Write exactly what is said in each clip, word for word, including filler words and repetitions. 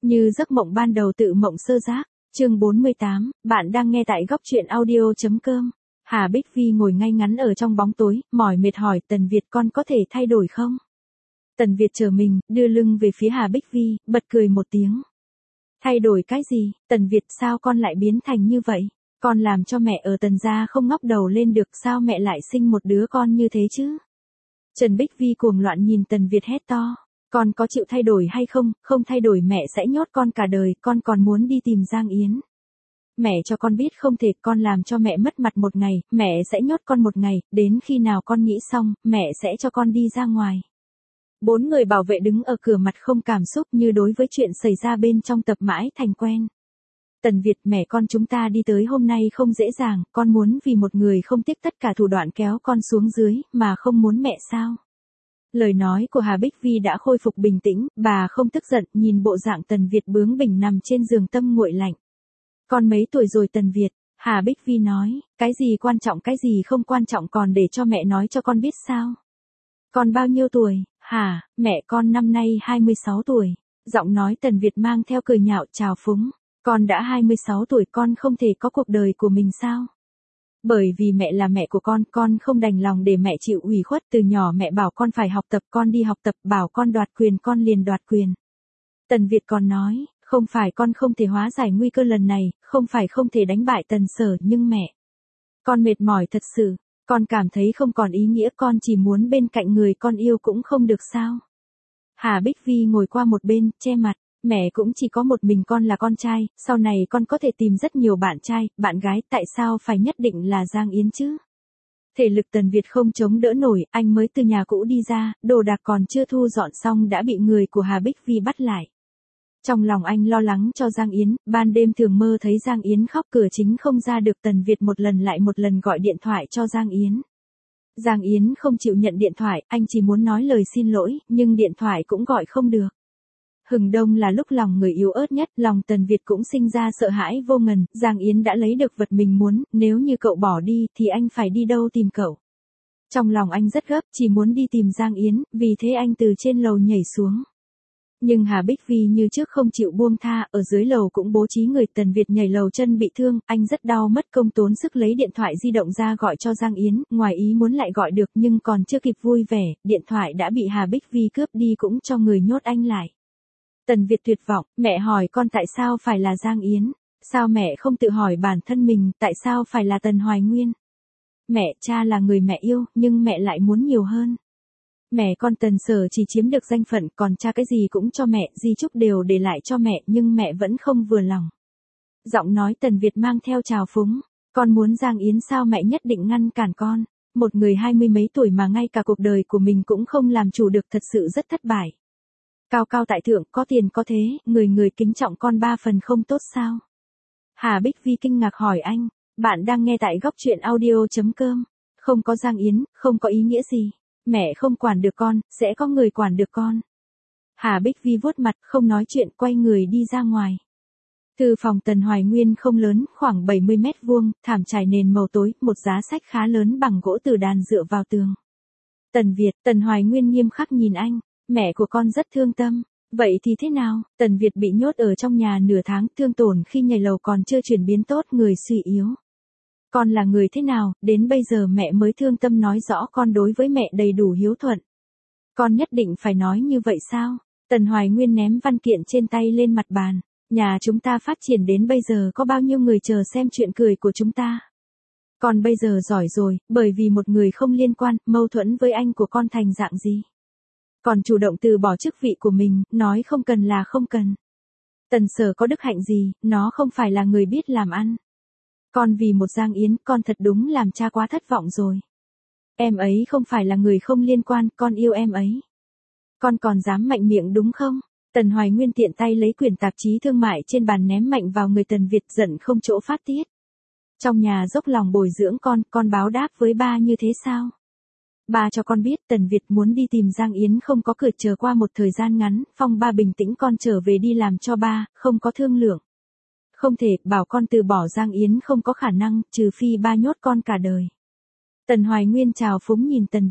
Như giấc mộng ban đầu tự mộng sơ giác, chương bốn mươi tám, bạn đang nghe tại góc truyện audio.com. Hà Bích Vi ngồi ngay ngắn ở trong bóng tối, mỏi mệt hỏi Tần Việt con có thể thay đổi không? Tần Việt chờ mình, đưa lưng về phía Hà Bích Vi, bật cười một tiếng. Thay đổi cái gì? Tần Việt sao con lại biến thành như vậy? Con làm cho mẹ ở Tần gia không ngóc đầu lên được, sao mẹ lại sinh một đứa con như thế chứ? Trần Bích Vi cuồng loạn nhìn Tần Việt hét to. Con có chịu thay đổi hay không? Không thay đổi mẹ sẽ nhốt con cả đời, con còn muốn đi tìm Giang Yến. Mẹ cho con biết không thể, con làm cho mẹ mất mặt một ngày, mẹ sẽ nhốt con một ngày, đến khi nào con nghĩ xong, mẹ sẽ cho con đi ra ngoài. Bốn người bảo vệ đứng ở cửa mặt không cảm xúc như đối với chuyện xảy ra bên trong tập mãi thành quen. Tần Việt, mẹ con chúng ta đi tới hôm nay không dễ dàng, con muốn vì một người không tiếc tất cả thủ đoạn kéo con xuống dưới, mà không muốn mẹ sao? Lời nói của Hà Bích Vi đã khôi phục bình tĩnh, bà không tức giận, nhìn bộ dạng Tần Việt bướng bỉnh nằm trên giường tâm nguội lạnh. Con mấy tuổi rồi Tần Việt? Hà Bích Vi nói, cái gì quan trọng cái gì không quan trọng còn để cho mẹ nói cho con biết sao? Con bao nhiêu tuổi? Hả, mẹ con năm nay hai mươi sáu tuổi. Giọng nói Tần Việt mang theo cười nhạo trào phúng. Con đã hai mươi sáu tuổi, con không thể có cuộc đời của mình sao? Bởi vì mẹ là mẹ của con, con không đành lòng để mẹ chịu ủy khuất, từ nhỏ mẹ bảo con phải học tập, con đi học tập, bảo con đoạt quyền con liền đoạt quyền. Tần Việt còn nói, không phải con không thể hóa giải nguy cơ lần này, không phải không thể đánh bại Tần Sở, nhưng mẹ, con mệt mỏi thật sự, con cảm thấy không còn ý nghĩa, con chỉ muốn bên cạnh người con yêu cũng không được sao? Hà Bích Vi ngồi qua một bên, che mặt. Mẹ cũng chỉ có một mình con là con trai, sau này con có thể tìm rất nhiều bạn trai, bạn gái, tại sao phải nhất định là Giang Yến chứ? Thể lực Tần Việt không chống đỡ nổi, anh mới từ nhà cũ đi ra, đồ đạc còn chưa thu dọn xong đã bị người của Hà Bích Vi bắt lại. Trong lòng anh lo lắng cho Giang Yến, ban đêm thường mơ thấy Giang Yến khóc cửa chính không ra được, Tần Việt một lần lại một lần gọi điện thoại cho Giang Yến. Giang Yến không chịu nhận điện thoại, anh chỉ muốn nói lời xin lỗi, nhưng điện thoại cũng gọi không được. Hừng đông là lúc lòng người yếu ớt nhất, lòng Tần Việt cũng sinh ra sợ hãi vô ngần, Giang Yến đã lấy được vật mình muốn, nếu như cậu bỏ đi thì anh phải đi đâu tìm cậu. Trong lòng anh rất gấp, chỉ muốn đi tìm Giang Yến, vì thế anh từ trên lầu nhảy xuống. Nhưng Hà Bích Vi như trước không chịu buông tha, ở dưới lầu cũng bố trí người. Tần Việt nhảy lầu chân bị thương, anh rất đau mất công tốn sức lấy điện thoại di động ra gọi cho Giang Yến, ngoài ý muốn lại gọi được nhưng còn chưa kịp vui vẻ, điện thoại đã bị Hà Bích Vi cướp đi cũng cho người nhốt anh lại. Tần Việt tuyệt vọng, mẹ hỏi con tại sao phải là Giang Yến, sao mẹ không tự hỏi bản thân mình, tại sao phải là Tần Hoài Nguyên? Mẹ, cha là người mẹ yêu, nhưng mẹ lại muốn nhiều hơn. Mẹ con Tần Sở chỉ chiếm được danh phận, còn cha cái gì cũng cho mẹ, di chúc đều để lại cho mẹ, nhưng mẹ vẫn không vừa lòng. Giọng nói Tần Việt mang theo trào phúng, con muốn Giang Yến sao mẹ nhất định ngăn cản con? Một người hai mươi mấy tuổi mà ngay cả cuộc đời của mình cũng không làm chủ được, thật sự rất thất bại. Cao cao tại thượng, có tiền có thế, người người kính trọng con ba phần không tốt sao? Hà Bích Vi kinh ngạc hỏi anh, bạn đang nghe tại góc truyện audio.com. Không có Giang Yến, không có ý nghĩa gì. Mẹ không quản được con, sẽ có người quản được con. Hà Bích Vi vuốt mặt, không nói chuyện, quay người đi ra ngoài. Thư phòng Tần Hoài Nguyên không lớn, khoảng bảy mươi mét vuông, thảm trải nền màu tối, một giá sách khá lớn bằng gỗ từ đàn dựa vào tường. Tần Việt, Tần Hoài Nguyên nghiêm khắc nhìn anh. Mẹ của con rất thương tâm. Vậy thì thế nào? Tần Việt bị nhốt ở trong nhà nửa tháng, thương tổn khi nhảy lầu còn chưa chuyển biến tốt, người suy yếu. Con là người thế nào, đến bây giờ mẹ mới thương tâm nói rõ con đối với mẹ đầy đủ hiếu thuận. Con nhất định phải nói như vậy sao? Tần Hoài Nguyên ném văn kiện trên tay lên mặt bàn. Nhà chúng ta phát triển đến bây giờ có bao nhiêu người chờ xem chuyện cười của chúng ta? Con bây giờ giỏi rồi, bởi vì một người không liên quan, mâu thuẫn với anh của con thành dạng gì? Còn chủ động từ bỏ chức vị của mình, nói không cần là không cần. Tần Sở có đức hạnh gì, nó không phải là người biết làm ăn. Con vì một Giang Yến, con thật đúng làm cha quá thất vọng rồi. Em ấy không phải là người không liên quan, con yêu em ấy. Con còn dám mạnh miệng đúng không? Tần Hoài Nguyên tiện tay lấy quyển tạp chí thương mại trên bàn ném mạnh vào người Tần Việt, giận không chỗ phát tiết. Trong nhà dốc lòng bồi dưỡng con, con báo đáp với ba như thế sao? Ba cho con biết Tần Việt muốn đi tìm Giang Yến không có cửa, chờ qua một thời gian ngắn, Phong ba bình tĩnh con trở về đi làm cho ba, không có thương lượng. Không thể, bảo con từ bỏ Giang Yến không có khả năng, trừ phi ba nhốt con cả đời. Tần Hoài Nguyên trào phúng nhìn Tần Việt,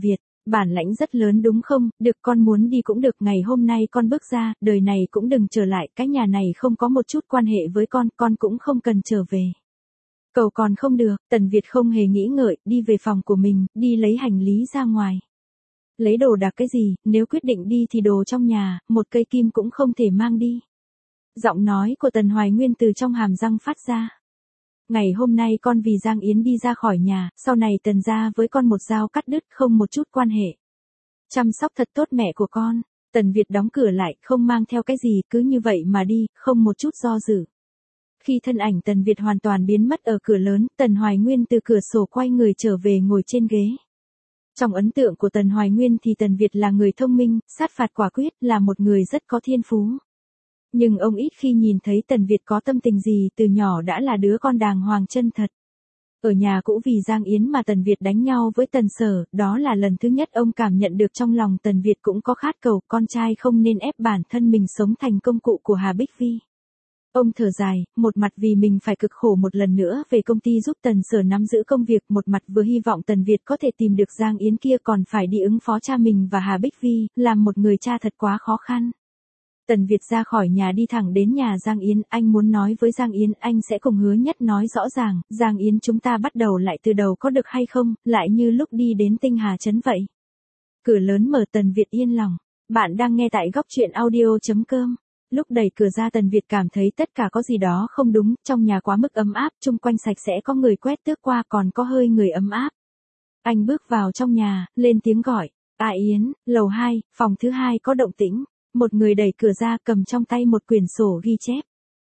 Bản lãnh rất lớn đúng không, được con muốn đi cũng được, ngày hôm nay con bước ra, đời này cũng đừng trở lại, cái nhà này không có một chút quan hệ với con, con cũng không cần trở về. Cầu còn không được, Tần Việt không hề nghĩ ngợi, đi về phòng của mình, đi lấy hành lý ra ngoài. Lấy đồ đạc cái gì, nếu quyết định đi thì đồ trong nhà, một cây kim cũng không thể mang đi. Giọng nói của Tần Hoài Nguyên từ trong hàm răng phát ra. Ngày hôm nay con vì Giang Yến đi ra khỏi nhà, sau này Tần gia với con một dao cắt đứt, không một chút quan hệ. Chăm sóc thật tốt mẹ của con. Tần Việt đóng cửa lại, không mang theo cái gì, cứ như vậy mà đi, không một chút do dự. Khi thân ảnh Tần Việt hoàn toàn biến mất ở cửa lớn, Tần Hoài Nguyên từ cửa sổ quay người trở về ngồi trên ghế. Trong ấn tượng của Tần Hoài Nguyên thì Tần Việt là người thông minh, sát phạt quả quyết, là một người rất có thiên phú. Nhưng ông ít khi nhìn thấy Tần Việt có tâm tình gì, từ nhỏ đã là đứa con đàng hoàng chân thật. Ở nhà cũ vì Giang Yến mà Tần Việt đánh nhau với Tần Sở, đó là lần thứ nhất ông cảm nhận được trong lòng Tần Việt cũng có khát cầu, con trai không nên ép bản thân mình sống thành công cụ của Hà Bích Vi. Ông thở dài, một mặt vì mình phải cực khổ một lần nữa về công ty giúp Tần Sở nắm giữ công việc, một mặt vừa hy vọng Tần Việt có thể tìm được Giang Yến kia, còn phải đi ứng phó cha mình và Hà Bích Vi, làm một người cha thật quá khó khăn. Tần Việt ra khỏi nhà đi thẳng đến nhà Giang Yến, anh muốn nói với Giang Yến, anh sẽ cùng Hứa Nhất nói rõ ràng, Giang Yến chúng ta bắt đầu lại từ đầu có được hay không, lại như lúc đi đến Tinh Hà Trấn vậy. Cửa lớn mở, Tần Việt yên lòng. Bạn đang nghe tại góc truyện audio chấm com. Lúc đẩy cửa ra Tần Việt cảm thấy tất cả có gì đó không đúng, trong nhà quá mức ấm áp, chung quanh sạch sẽ, có người quét tước qua, còn có hơi người ấm áp. Anh bước vào trong nhà, lên tiếng gọi, "A Yến, lầu hai, phòng thứ hai có động tĩnh." Một người đẩy cửa ra, cầm trong tay một quyển sổ ghi chép.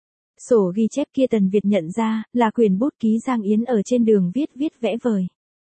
Sổ ghi chép kia Tần Việt nhận ra, là quyển bút ký Giang Yến ở trên đường viết viết vẽ vời.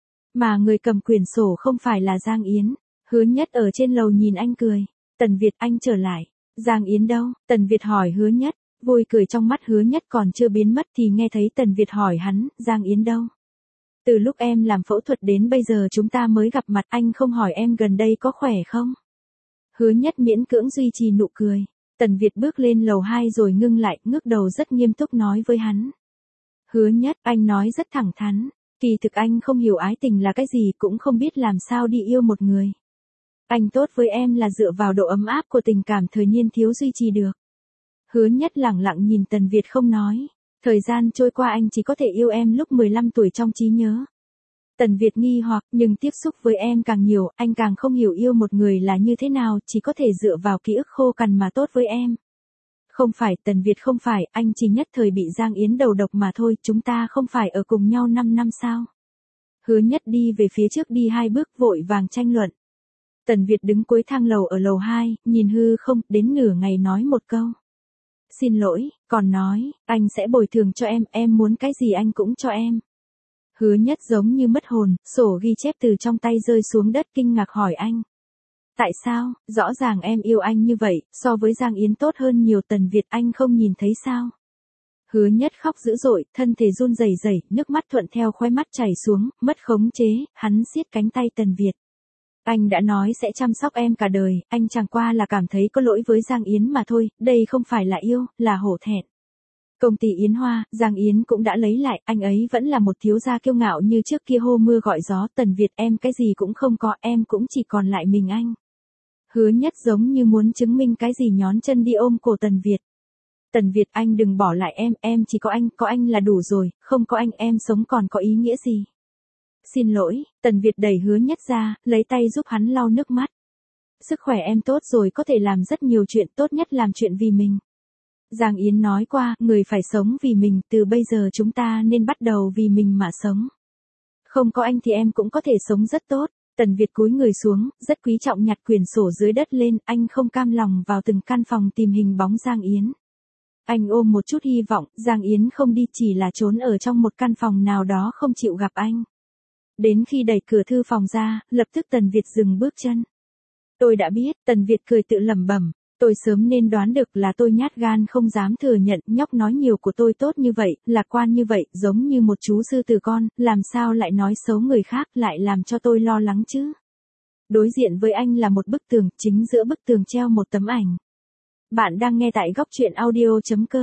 Mà người cầm quyển sổ không phải là Giang Yến. Hứa Nhất ở trên lầu nhìn anh cười. "Tần Việt, anh trở lại. Giang Yến đâu?" Tần Việt hỏi Hứa Nhất. Vui cười trong mắt Hứa Nhất còn chưa biến mất thì nghe thấy Tần Việt hỏi hắn, "Giang Yến đâu? Từ lúc em làm phẫu thuật đến bây giờ chúng ta mới gặp mặt, anh không hỏi em gần đây có khỏe không?" Hứa Nhất miễn cưỡng duy trì nụ cười. Tần Việt bước lên lầu hai rồi ngưng lại, ngước đầu rất nghiêm túc nói với hắn. "Hứa Nhất, anh nói rất thẳng thắn. Kỳ thực anh không hiểu ái tình là cái gì, cũng không biết làm sao đi yêu một người. Anh tốt với em là dựa vào độ ấm áp của tình cảm thời niên thiếu duy trì được." Hứa Nhất lẳng lặng nhìn Tần Việt không nói. "Thời gian trôi qua anh chỉ có thể yêu em lúc mười lăm tuổi trong trí nhớ." Tần Việt nghi hoặc, "Nhưng tiếp xúc với em càng nhiều, anh càng không hiểu yêu một người là như thế nào, chỉ có thể dựa vào ký ức khô cằn mà tốt với em." "Không phải, Tần Việt không phải, anh chỉ nhất thời bị Giang Yến đầu độc mà thôi, chúng ta không phải ở cùng nhau năm năm sao?" Hứa Nhất đi về phía trước đi hai bước, vội vàng tranh luận. Tần Việt đứng cuối thang lầu ở lầu hai, nhìn hư không, đến nửa ngày nói một câu. "Xin lỗi", còn nói, "Anh sẽ bồi thường cho em, em muốn cái gì anh cũng cho em." Hứa Nhất giống như mất hồn, sổ ghi chép từ trong tay rơi xuống đất, kinh ngạc hỏi anh. "Tại sao, rõ ràng em yêu anh như vậy, so với Giang Yến tốt hơn nhiều, Tần Việt, anh không nhìn thấy sao?" Hứa Nhất khóc dữ dội, thân thể run rẩy rẩy, nước mắt thuận theo khóe mắt chảy xuống, mất khống chế, hắn siết cánh tay Tần Việt. "Anh đã nói sẽ chăm sóc em cả đời, anh chẳng qua là cảm thấy có lỗi với Giang Yến mà thôi, đây không phải là yêu, là hổ thẹn. Công ty Yến Hoa, Giang Yến cũng đã lấy lại, anh ấy vẫn là một thiếu gia kiêu ngạo như trước kia hô mưa gọi gió, Tần Việt, em cái gì cũng không có, em cũng chỉ còn lại mình anh." Hứa Nhất giống như muốn chứng minh cái gì nhón chân đi ôm cổ Tần Việt. "Tần Việt, anh đừng bỏ lại em, em chỉ có anh, có anh là đủ rồi, không có anh em sống còn có ý nghĩa gì." "Xin lỗi." Tần Việt đẩy Hứa Nhất ra, lấy tay giúp hắn lau nước mắt. "Sức khỏe em tốt rồi, có thể làm rất nhiều chuyện, tốt nhất làm chuyện vì mình. Giang Yến nói qua, người phải sống vì mình, từ bây giờ chúng ta nên bắt đầu vì mình mà sống. Không có anh thì em cũng có thể sống rất tốt." Tần Việt cúi người xuống, rất quý trọng nhặt quyển sổ dưới đất lên, anh không cam lòng vào từng căn phòng tìm hình bóng Giang Yến. Anh ôm một chút hy vọng, Giang Yến không đi, chỉ là trốn ở trong một căn phòng nào đó không chịu gặp anh. Đến khi đẩy cửa thư phòng ra, lập tức Tần Việt dừng bước chân. "Tôi đã biết." Tần Việt cười tự lẩm bẩm, "Tôi sớm nên đoán được, là tôi nhát gan không dám thừa nhận, nhóc nói nhiều của tôi tốt như vậy, lạc quan như vậy, giống như một chú sư tử con, làm sao lại nói xấu người khác, lại làm cho tôi lo lắng chứ." Đối diện với anh là một bức tường, chính giữa bức tường treo một tấm ảnh. Bạn đang nghe tại góc truyện audio chấm com.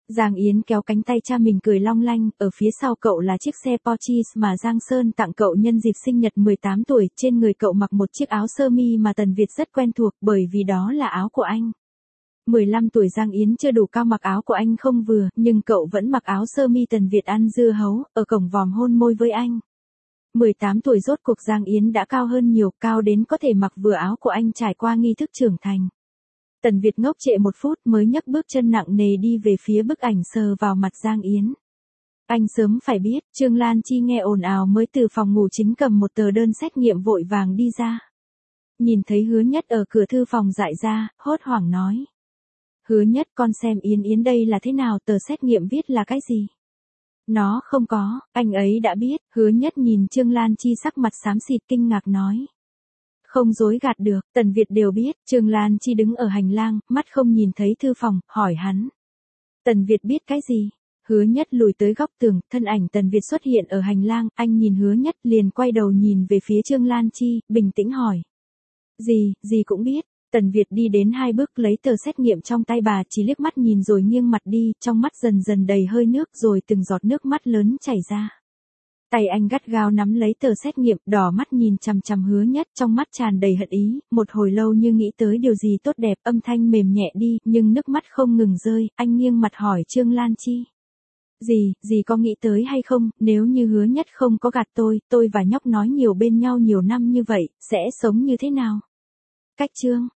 Giang Yến kéo cánh tay cha mình cười long lanh, ở phía sau cậu là chiếc xe Porsche mà Giang Sơn tặng cậu nhân dịp sinh nhật mười tám tuổi, trên người cậu mặc một chiếc áo sơ mi mà Tần Việt rất quen thuộc bởi vì đó là áo của anh. mười lăm tuổi Giang Yến chưa đủ cao mặc áo của anh không vừa, nhưng cậu vẫn mặc áo sơ mi Tần Việt ăn dưa hấu, ở cổng vòm hôn môi với anh. mười tám tuổi rốt cuộc Giang Yến đã cao hơn nhiều, cao đến có thể mặc vừa áo của anh trải qua nghi thức trưởng thành. Tần Việt ngốc trệ một phút mới nhấc bước chân nặng nề đi về phía bức ảnh sờ vào mặt Giang Yến. Anh sớm phải biết, Trương Lan Chi nghe ồn ào mới từ phòng ngủ chính cầm một tờ đơn xét nghiệm vội vàng đi ra. Nhìn thấy Hứa Nhất ở cửa thư phòng dại ra, hốt hoảng nói. Hứa Nhất, con xem Yến Yến đây là thế nào, tờ xét nghiệm viết là cái gì? Nó không có, anh ấy đã biết. Hứa Nhất nhìn Trương Lan Chi sắc mặt xám xịt kinh ngạc nói. Không dối gạt được, Tần Việt đều biết. Trương Lan Chi đứng ở hành lang, mắt không nhìn thấy thư phòng, hỏi hắn. Tần Việt biết cái gì? Hứa Nhất lùi tới góc tường, thân ảnh Tần Việt xuất hiện ở hành lang, anh nhìn Hứa Nhất liền quay đầu nhìn về phía Trương Lan Chi, bình tĩnh hỏi. Gì, gì cũng biết. Tần Việt đi đến hai bước lấy tờ xét nghiệm trong tay bà, chỉ liếc mắt nhìn rồi nghiêng mặt đi, trong mắt dần dần đầy hơi nước rồi từng giọt nước mắt lớn chảy ra. Tay anh gắt gao nắm lấy tờ xét nghiệm, đỏ mắt nhìn chằm chằm Hứa Nhất, trong mắt tràn đầy hận ý, một hồi lâu như nghĩ tới điều gì tốt đẹp, âm thanh mềm nhẹ đi, nhưng nước mắt không ngừng rơi, anh nghiêng mặt hỏi Trương Lan Chi. Gì, gì có nghĩ tới hay không, nếu như Hứa Nhất không có gạt tôi, tôi và nhóc nói nhiều bên nhau nhiều năm như vậy, sẽ sống như thế nào? Cách Trương